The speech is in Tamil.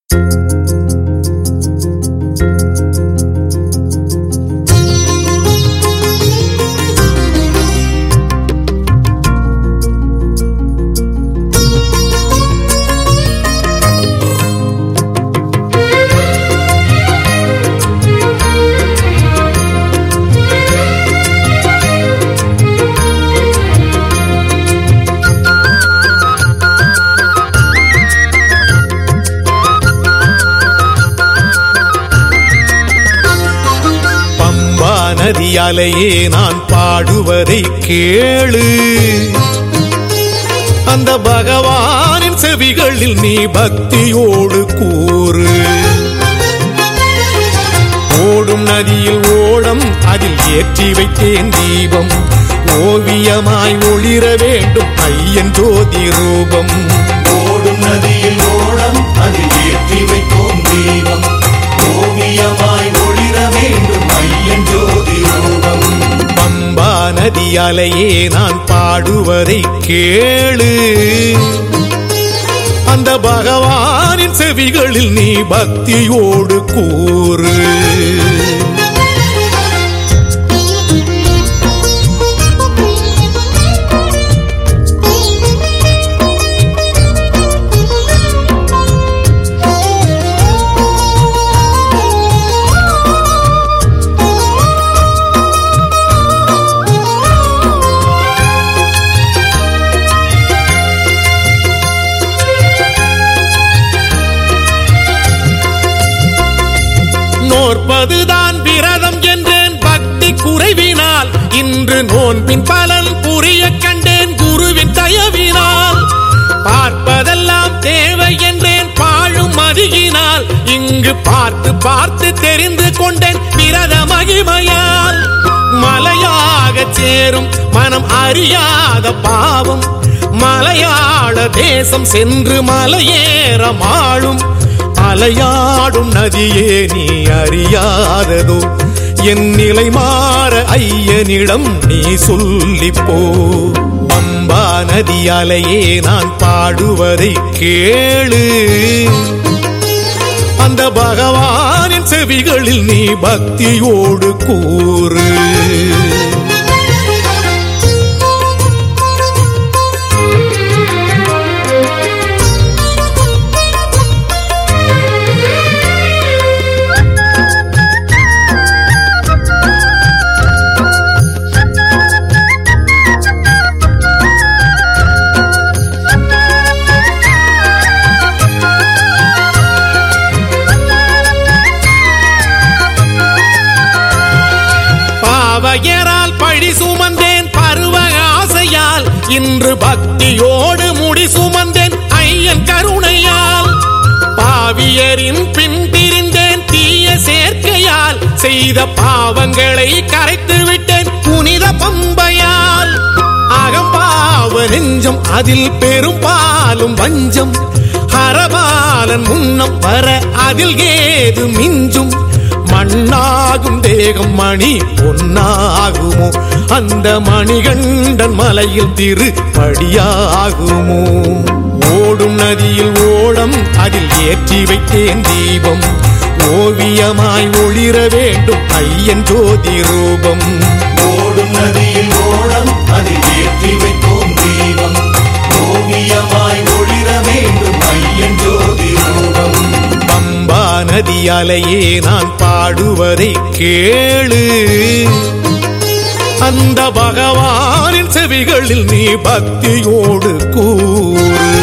நதியாலேயே நான் பாடுவதை கேளு, அந்த பகவானின் செவிகளில் நீ பக்தியோடு கூறு. ஓடும் நதியில் ஓடம், அதில் ஏற்றி வைத்தேன் தீபம், ஓவியமாய் ஒளிர வேண்டும் ஐயன் ஜோதி ரூபம். ஓடும் நதியில் ஓடம், அதில் ஏற்றி வைத்தோம் தீபம், ஓவியமாய் ஒளிர வேண்டும் ஐயன் ஜோதி ரூபம். பம்பா நதியாலேயே நான் பாடுவதை கேளு, அந்த பகவானின் செவிகளில் நீ பக்தியோடு கூறு. நோற்பதுதான் விரதம் என்றேன் பக்தி குறைவினால், இன்று நோன்பின் பலன் புரிய கண்டேன் குருவின் தயவினால். பார்ப்பதெல்லாம் தேவை என்றேன் பாழும் மதியினால், இங்கு பார்த்து பார்த்து தெரிந்து கொண்டேன் விரத மகிமையால். மலையாக சேரும் மனம் அறியாத பாவம், மலையாள தேசம் சென்று மலையேற மாளும். அலையாடும் நதியே நீ அறியாததோ, என் நிலை மாற ஐயனிடம் நீ சொல்லிப்போ. பம்பா நதியாலேயே நான் பாடுவதை கேளு, அந்த பகவானின் செவிகளில் நீ பக்தியோடு கூறு. பாவையரால் பழி சுமந்தேன் பருவ ஆசையால், இன்று பக்தியோடு முடி சுமந்தேன் ஐயன் கருணையால். பாவியரின் பின் பிரிந்தேன் தீய சேர்க்கையால், செய்த பாவங்களை கரைத்து விட்டேன் புனித பம்பையால். அகம்பாவ நெஞ்சம் அதில் பெரும் பாலும் வஞ்சம், ஹரபாலன் முன்னம் வர அதில் ஏது மிஞ்சும். மண்ணாகும் தேகம் மணி பொன்னாகுமோ, அந்த மணிகண்டன் மலையில் திருப்படியாகுமோ. ஓடும் நதியில் ஓடம், அதில் ஏற்றி வைத்தேன் தீபம், ஓவியமாய் ஒளிர வேண்டும் ஐயன் ஜோதி ரூபம். ஓடும் நதியில் ஓடம், அதில் ஏற்றி வைத்தோம் தீபம், ஓவியமாய் ஒளிர வேண்டும் ஐயன் ஜோதி ரூபம். பம்பா நதியாலேயே நான் பாடுவதை கேளு, அந்த பகவானின் செவிகளில் நீ பக்தியோடு கூறு.